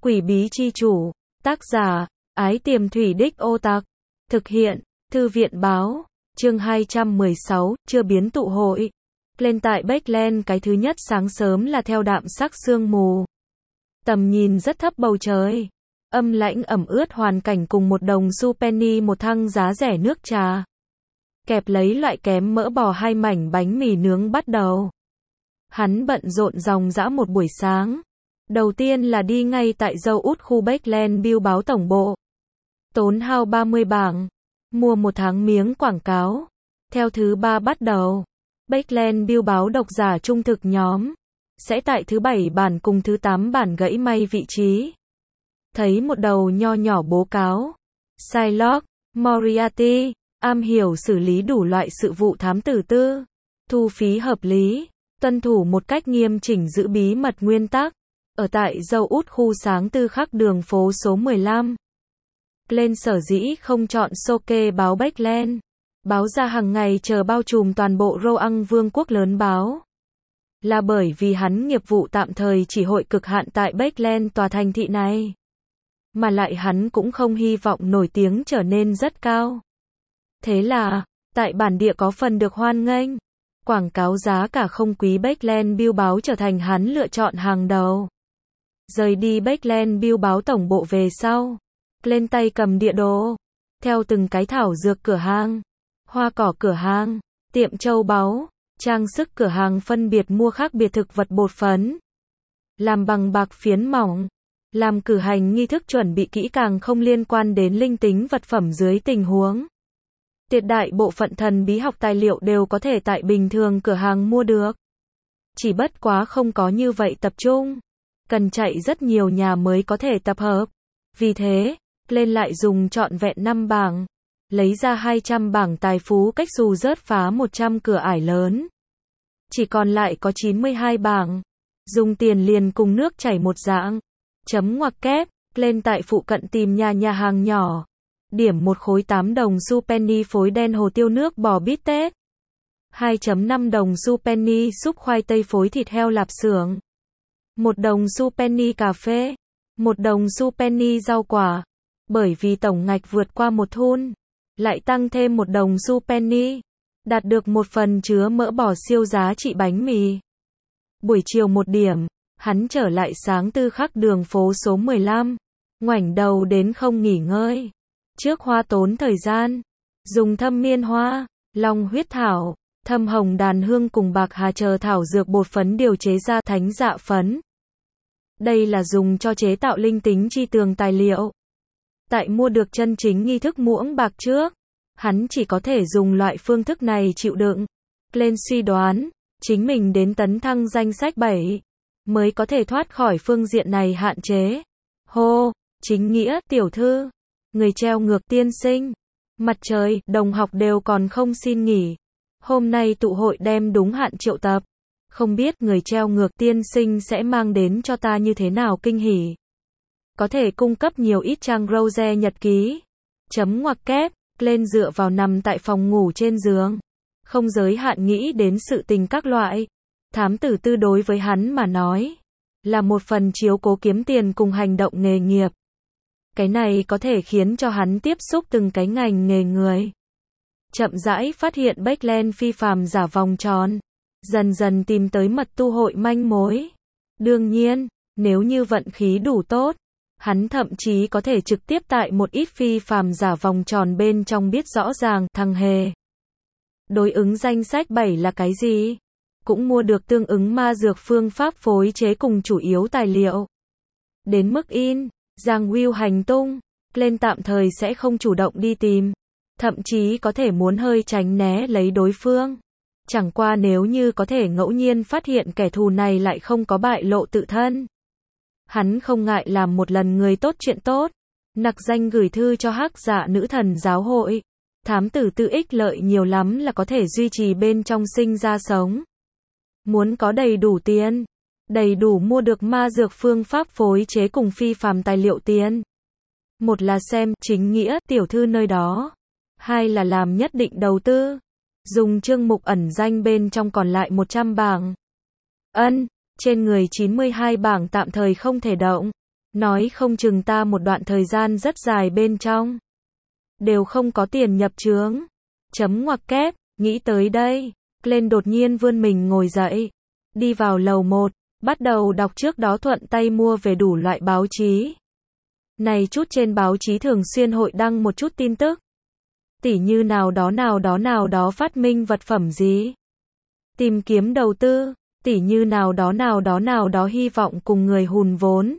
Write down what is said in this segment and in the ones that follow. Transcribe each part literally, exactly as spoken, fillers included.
Quỷ bí chi chủ, tác giả, Ái Tiềm Thủy Đích Ô Tặc, thực hiện, Thư viện báo, chương hai trăm mười sáu, chưa biến tụ hội. Lên tại Backland cái thứ nhất sáng sớm là theo đạm sắc sương mù. Tầm nhìn rất thấp bầu trời. Âm lãnh ẩm ướt hoàn cảnh cùng một đồng xu penny một thăng giá rẻ nước trà. Kẹp lấy loại kém mỡ bò hai mảnh bánh mì nướng bắt đầu. Hắn bận rộn ròng rã một buổi sáng. Đầu tiên là đi ngay tại dâu út khu Backland Bill báo tổng bộ. Tốn hao ba mươi bảng. Mua một tháng miếng quảng cáo. Theo thứ ba bắt đầu. Backland Bill báo độc giả trung thực nhóm. Sẽ tại thứ bảy bản cùng thứ tám bản gãy may vị trí. Thấy một đầu nho nhỏ bố cáo. Shylock, Moriarty, am hiểu xử lý đủ loại sự vụ thám tử tư. Thu phí hợp lý. Tuân thủ một cách nghiêm chỉnh giữ bí mật nguyên tắc. Ở tại dâu út khu sáng tư khắc đường phố số mười lăm. Lên sở dĩ không chọn Soke báo Backland. Báo ra hàng ngày chờ bao trùm toàn bộ Roang vương quốc lớn báo. Là bởi vì hắn nghiệp vụ tạm thời chỉ hội cực hạn tại Backland tòa thành thị này. Mà lại hắn cũng không hy vọng nổi tiếng trở nên rất cao. Thế là, tại bản địa có phần được hoan nghênh. Quảng cáo giá cả không quý Backland Bill báo trở thành hắn lựa chọn hàng đầu. Rời đi Backland Bill báo tổng bộ về sau. Lên tay cầm địa đồ. Theo từng cái thảo dược cửa hàng. Hoa cỏ cửa hàng. Tiệm châu báu. Trang sức cửa hàng phân biệt mua khác biệt thực vật bột phấn. Làm bằng bạc phiến mỏng. Làm cử hành nghi thức chuẩn bị kỹ càng không liên quan đến linh tính vật phẩm dưới tình huống. Tuyệt đại bộ phận thần bí học tài liệu đều có thể tại bình thường cửa hàng mua được. Chỉ bất quá không có như vậy tập trung. Cần chạy rất nhiều nhà mới có thể tập hợp. Vì thế, lên lại dùng trọn vẹn năm bảng. Lấy ra hai trăm bảng tài phú cách xù rớt phá một trăm cửa ải lớn. Chỉ còn lại có chín mươi hai bảng. Dùng tiền liền cùng nước chảy một dạng. Chấm ngoặc kép, lên tại phụ cận tìm nhà nhà hàng nhỏ. Điểm một khối tám đồng xu penny phối đen hồ tiêu nước bò bít tết. hai phẩy năm đồng xu penny súp khoai tây phối thịt heo lạp xưởng. một đồng xu penny cà phê. một đồng xu penny rau quả. Bởi vì tổng ngạch vượt qua một thun. Lại tăng thêm một đồng xu penny. Đạt được một phần chứa mỡ bò siêu giá trị bánh mì. Buổi chiều một điểm. Hắn trở lại sáng tư khắc đường phố số mười lăm. Ngoảnh đầu đến không nghỉ ngơi. Trước hoa tốn thời gian. Dùng thâm miên hoa, long huyết thảo, thâm hồng đàn hương cùng bạc hà chờ thảo dược bột phấn điều chế ra thánh dạ phấn. Đây là dùng cho chế tạo linh tính chi tường tài liệu. Tại mua được chân chính nghi thức muỗng bạc trước, hắn chỉ có thể dùng loại phương thức này chịu đựng. Lên suy đoán, chính mình đến tấn thăng danh sách bảy, mới có thể thoát khỏi phương diện này hạn chế. Hô, chính nghĩa, tiểu thư, người treo ngược tiên sinh, mặt trời, đồng học đều còn không xin nghỉ. Hôm nay tụ hội đem đúng hạn triệu tập. Không biết người treo ngược tiên sinh sẽ mang đến cho ta như thế nào kinh hỉ. Có thể cung cấp nhiều ít trang Rose nhật ký. Chấm ngoặc kép, lên dựa vào nằm tại phòng ngủ trên giường. Không giới hạn nghĩ đến sự tình các loại. Thám tử tư đối với hắn mà nói. Là một phần chiếu cố kiếm tiền cùng hành động nghề nghiệp. Cái này có thể khiến cho hắn tiếp xúc từng cái ngành nghề người. Chậm rãi phát hiện Backland phi phàm giả vòng tròn. Dần dần tìm tới mật tu hội manh mối. Đương nhiên, nếu như vận khí đủ tốt, hắn thậm chí có thể trực tiếp tại một ít phi phàm giả vòng tròn bên trong biết rõ ràng thằng hề. Đối ứng danh sách bảy là cái gì? Cũng mua được tương ứng ma dược phương pháp phối chế cùng chủ yếu tài liệu. Đến mức in, Giang Will hành tung, lên tạm thời sẽ không chủ động đi tìm. Thậm chí có thể muốn hơi tránh né lấy đối phương. Chẳng qua nếu như có thể ngẫu nhiên phát hiện kẻ thù này lại không có bại lộ tự thân. Hắn không ngại làm một lần người tốt chuyện tốt. Nặc danh gửi thư cho hắc dạ nữ thần giáo hội. Thám tử tư ích lợi nhiều lắm là có thể duy trì bên trong sinh ra sống. Muốn có đầy đủ tiền. Đầy đủ mua được ma dược phương pháp phối chế cùng phi phàm tài liệu tiền. Một là xem chính nghĩa tiểu thư nơi đó. Hai là làm nhất định đầu tư. Dùng chương mục ẩn danh bên trong còn lại một trăm bảng. Ân, trên người chín mươi hai bảng tạm thời không thể động. Nói không chừng ta một đoạn thời gian rất dài bên trong đều không có tiền nhập chướng. Chấm ngoặc kép, nghĩ tới đây, Glenn đột nhiên vươn mình ngồi dậy, đi vào lầu một, bắt đầu đọc trước đó thuận tay mua về đủ loại báo chí. Này chút trên báo chí thường xuyên hội đăng một chút tin tức. Tỉ như nào đó nào đó nào đó phát minh vật phẩm gì. Tìm kiếm đầu tư, tỉ như nào đó nào đó nào đó hy vọng cùng người hùn vốn.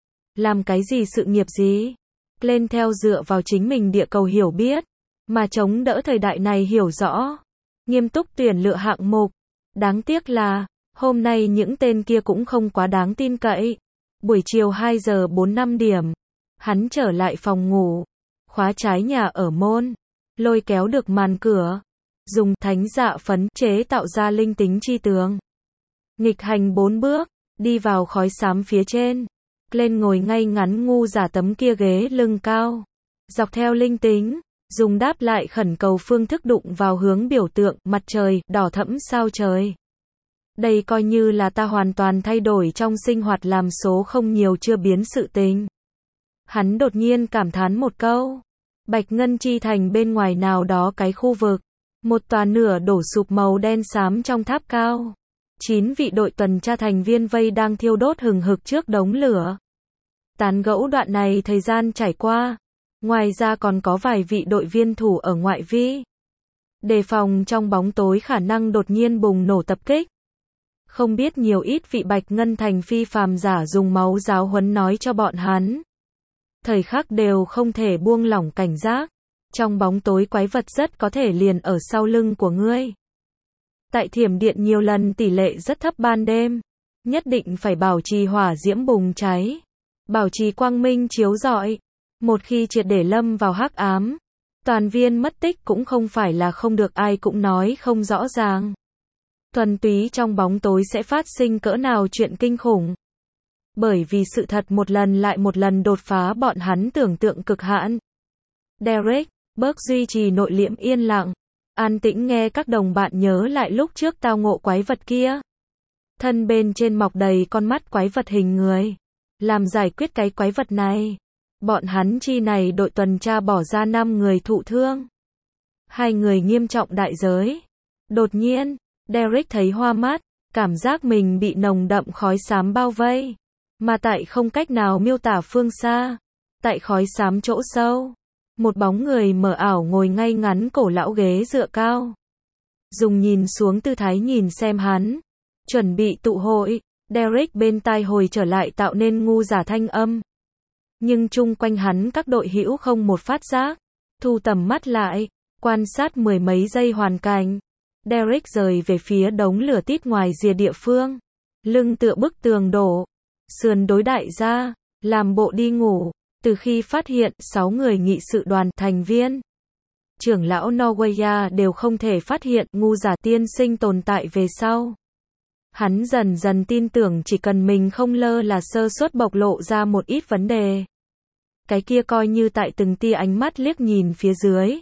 Làm cái gì sự nghiệp gì. Lên theo dựa vào chính mình địa cầu hiểu biết, mà chống đỡ thời đại này hiểu rõ. Nghiêm túc tuyển lựa hạng mục. Đáng tiếc là, hôm nay những tên kia cũng không quá đáng tin cậy. Buổi chiều hai giờ bốn mươi lăm điểm, hắn trở lại phòng ngủ, khóa trái nhà ở môn, lôi kéo được màn cửa, dùng thánh dạ phấn chế tạo ra linh tính chi tường. Nghịch hành bốn bước, đi vào khói xám phía trên. Lên ngồi ngay ngắn ngu giả tấm kia ghế lưng cao. Dọc theo linh tính, dùng đáp lại khẩn cầu phương thức đụng vào hướng biểu tượng mặt trời, đỏ thẫm sao trời. Đây coi như là ta hoàn toàn thay đổi trong sinh hoạt làm số không nhiều chưa biến sự tình. Hắn đột nhiên cảm thán một câu. Bạch Ngân Chi Thành bên ngoài nào đó cái khu vực. Một tòa nửa đổ sụp màu đen xám trong tháp cao. Chín vị đội tuần tra thành viên vây đang thiêu đốt hừng hực trước đống lửa. Tán gẫu đoạn này thời gian trải qua. Ngoài ra còn có vài vị đội viên thủ ở ngoại vi. Đề phòng trong bóng tối khả năng đột nhiên bùng nổ tập kích. Không biết nhiều ít vị Bạch Ngân Thành phi phàm giả dùng máu giáo huấn nói cho bọn hắn. Thời khắc đều không thể buông lỏng cảnh giác. Trong bóng tối quái vật rất có thể liền ở sau lưng của ngươi. Tại thiểm điện nhiều lần tỷ lệ rất thấp ban đêm. Nhất định phải bảo trì hỏa diễm bùng cháy. Bảo trì quang minh chiếu rọi. Một khi triệt để lâm vào hắc ám, toàn viên mất tích cũng không phải là không được ai cũng nói không rõ ràng. Thuần túy trong bóng tối sẽ phát sinh cỡ nào chuyện kinh khủng. Bởi vì sự thật một lần lại một lần đột phá bọn hắn tưởng tượng cực hạn. Derek, Burke duy trì nội liễm yên lặng, an tĩnh nghe các đồng bạn nhớ lại lúc trước tao ngộ quái vật kia. Thân bên trên mọc đầy con mắt quái vật hình người. Làm giải quyết cái quái vật này. Bọn hắn chi này đội tuần tra bỏ ra năm người thụ thương. Hai người nghiêm trọng đại giới. Đột nhiên, Derek thấy hoa mắt, cảm giác mình bị nồng đậm khói xám bao vây. Mà tại không cách nào miêu tả phương xa. Tại khói xám chỗ sâu. Một bóng người mờ ảo ngồi ngay ngắn cổ lão ghế dựa cao. Dùng nhìn xuống tư thái nhìn xem hắn. Chuẩn bị tụ hội, Derek bên tai hồi trở lại tạo nên ngu giả thanh âm. Nhưng chung quanh hắn các đội hữu không một phát giác. Thu tầm mắt lại, quan sát mười mấy giây hoàn cảnh. Derek rời về phía đống lửa tít ngoài rìa địa phương. Lưng tựa bức tường đổ. Sườn đối đại ra, làm bộ đi ngủ. Từ khi phát hiện sáu người nghị sự đoàn thành viên, trưởng lão Norwegia đều không thể phát hiện ngu giả tiên sinh tồn tại về sau. Hắn dần dần tin tưởng chỉ cần mình không lơ là sơ suất bộc lộ ra một ít vấn đề. Cái kia coi như tại từng tia ánh mắt liếc nhìn phía dưới.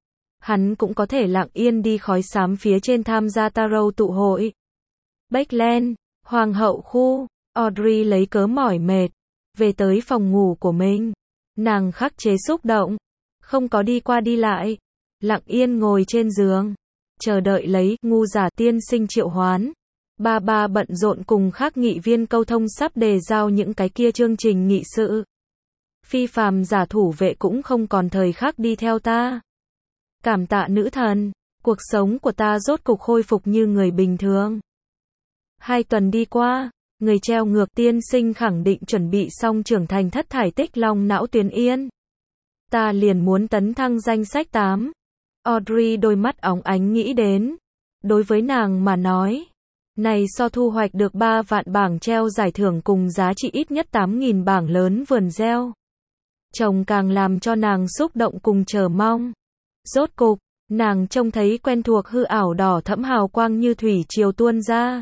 Hắn cũng có thể lặng yên đi khói xám phía trên tham gia tarot tụ hội. Backland, Hoàng hậu khu, Audrey lấy cớ mỏi mệt. Về tới phòng ngủ của mình. Nàng khắc chế xúc động. Không có đi qua đi lại. Lặng yên ngồi trên giường. Chờ đợi lấy ngu giả tiên sinh triệu hoán. Ba ba bận rộn cùng các nghị viên câu thông sắp đề giao những cái kia chương trình nghị sự. Phi phàm giả thủ vệ cũng không còn thời khắc đi theo ta. Cảm tạ nữ thần. Cuộc sống của ta rốt cục khôi phục như người bình thường. Hai tuần đi qua. Người treo ngược tiên sinh khẳng định chuẩn bị xong trưởng thành thất thải tích long não tuyến yên. Ta liền muốn tấn thăng danh sách tám. Audrey đôi mắt óng ánh nghĩ đến. Đối với nàng mà nói. Này so thu hoạch được ba vạn bảng treo giải thưởng cùng giá trị ít nhất tám nghìn bảng lớn vườn gieo. Chồng càng làm cho nàng xúc động cùng chờ mong. Rốt cục, nàng trông thấy quen thuộc hư ảo đỏ thẫm hào quang như thủy triều tuôn ra.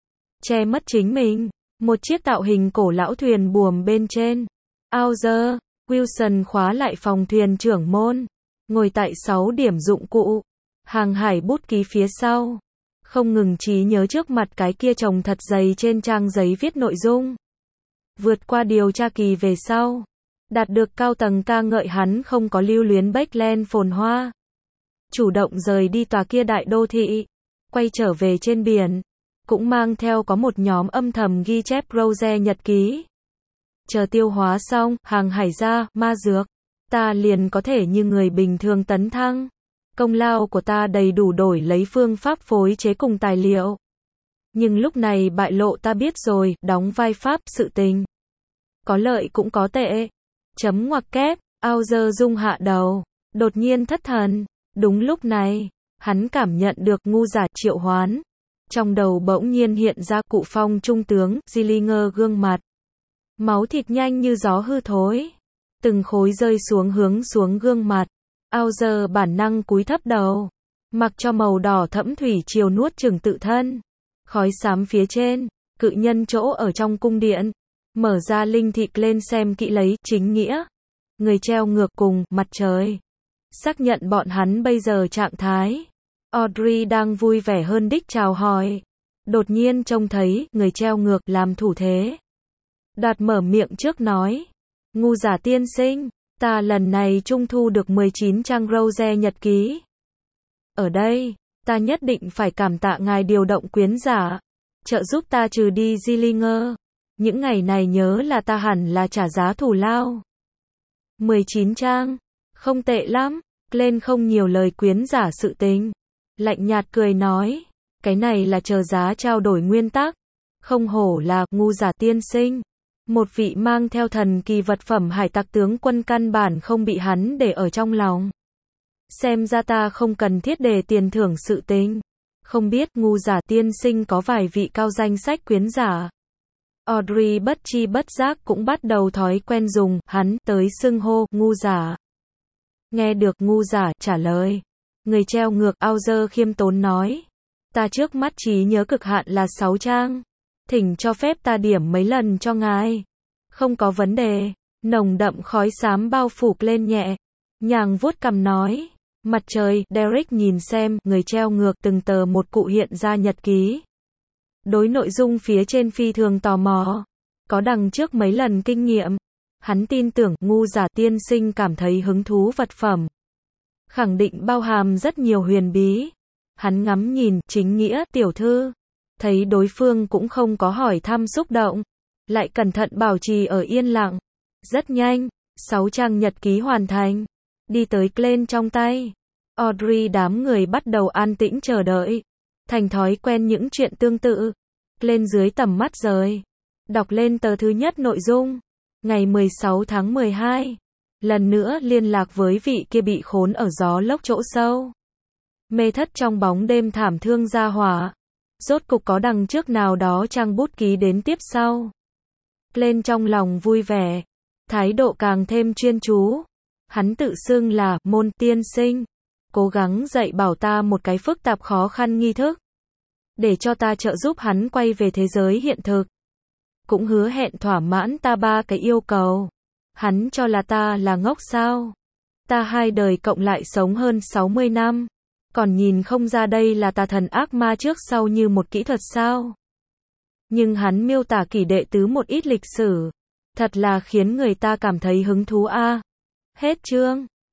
Che mất chính mình. Một chiếc tạo hình cổ lão thuyền buồm bên trên. Auger, Wilson khóa lại phòng thuyền trưởng môn. Ngồi tại sáu điểm dụng cụ. Hàng hải bút ký phía sau. Không ngừng trí nhớ trước mặt cái kia chồng thật dày trên trang giấy viết nội dung. Vượt qua điều tra kỳ về sau, đạt được cao tầng ca ngợi hắn không có lưu luyến Beckland phồn hoa. Chủ động rời đi tòa kia đại đô thị, quay trở về trên biển, cũng mang theo có một nhóm âm thầm ghi chép Rose nhật ký. Chờ tiêu hóa xong, hàng hải ra, ma dược, ta liền có thể như người bình thường tấn thăng. Công lao của ta đầy đủ đổi lấy phương pháp phối chế cùng tài liệu. Nhưng lúc này bại lộ ta biết rồi, đóng vai pháp sự tình. Có lợi cũng có tệ. Chấm ngoặc kép, ao dơ rung hạ đầu, đột nhiên thất thần. Đúng lúc này, hắn cảm nhận được ngu giả triệu hoán. Trong đầu bỗng nhiên hiện ra cụ phong trung tướng, Gillinger gương mặt. Máu thịt nhanh như gió hư thối. Từng khối rơi xuống hướng xuống gương mặt. Ao giờ bản năng cúi thấp đầu. Mặc cho màu đỏ thẫm thủy triều nuốt chửng tự thân. Khói xám phía trên, cự nhân chỗ ở trong cung điện. Mở ra linh thị lên xem kỹ lấy, chính nghĩa. Người treo ngược cùng, mặt trời. Xác nhận bọn hắn bây giờ trạng thái. Audrey đang vui vẻ hơn đích chào hỏi. Đột nhiên trông thấy, người treo ngược làm thủ thế. Đạt mở miệng trước nói. Ngu giả tiên sinh, ta lần này trung thu được mười chín trang Rose nhật ký. Ở đây, ta nhất định phải cảm tạ ngài điều động quyến giả, trợ giúp ta trừ đi Gillinger. Những ngày này nhớ là ta hẳn là trả giá thù lao. mười chín trang, không tệ lắm, lên không nhiều lời quyến giả sự tình. Lạnh nhạt cười nói, cái này là chờ giá trao đổi nguyên tắc. Không hổ là ngu giả tiên sinh. Một vị mang theo thần kỳ vật phẩm hải tặc tướng quân căn bản không bị hắn để ở trong lòng. Xem ra ta không cần thiết đề tiền thưởng sự tình. Không biết ngu giả tiên sinh có vài vị cao danh sách quyến giả. Audrey bất chi bất giác cũng bắt đầu thói quen dùng hắn tới xưng hô ngu giả. Nghe được ngu giả trả lời. Người treo ngược ao dơ khiêm tốn nói. Ta trước mắt trí nhớ cực hạn là sáu trang. Thỉnh cho phép ta điểm mấy lần cho ngài. Không có vấn đề. Nồng đậm khói xám bao phủ lên nhẹ. Nhàng vuốt cằm nói. Mặt trời, Derek nhìn xem, người treo ngược từng tờ một cụ hiện ra nhật ký. Đối nội dung phía trên phi thường tò mò. Có đằng trước mấy lần kinh nghiệm. Hắn tin tưởng ngu giả tiên sinh cảm thấy hứng thú vật phẩm. Khẳng định bao hàm rất nhiều huyền bí. Hắn ngắm nhìn, chính nghĩa, tiểu thư. Thấy đối phương cũng không có hỏi thăm xúc động. Lại cẩn thận bảo trì ở yên lặng. Rất nhanh, sáu trang nhật ký hoàn thành. Đi tới Glenn trong tay. Audrey đám người bắt đầu an tĩnh chờ đợi. Thành thói quen những chuyện tương tự. Glenn dưới tầm mắt rời. Đọc lên tờ thứ nhất nội dung. Ngày mười sáu tháng mười hai. Lần nữa liên lạc với vị kia bị khốn ở gió lốc chỗ sâu. Mê thất trong bóng đêm thảm thương ra hỏa. Rốt cục có đằng trước nào đó trang bút ký đến tiếp sau. Lên trong lòng vui vẻ. Thái độ càng thêm chuyên chú. Hắn tự xưng là môn tiên sinh. Cố gắng dạy bảo ta một cái phức tạp khó khăn nghi thức. Để cho ta trợ giúp hắn quay về thế giới hiện thực. Cũng hứa hẹn thỏa mãn ta ba cái yêu cầu. Hắn cho là ta là ngốc sao? Ta hai đời cộng lại sống hơn sáu mươi năm. Còn nhìn không ra đây là tà thần ác ma trước sau như một kỹ thuật sao? Nhưng hắn miêu tả kỷ đệ tứ một ít lịch sử. Thật là khiến người ta cảm thấy hứng thú a. À. Hết chương.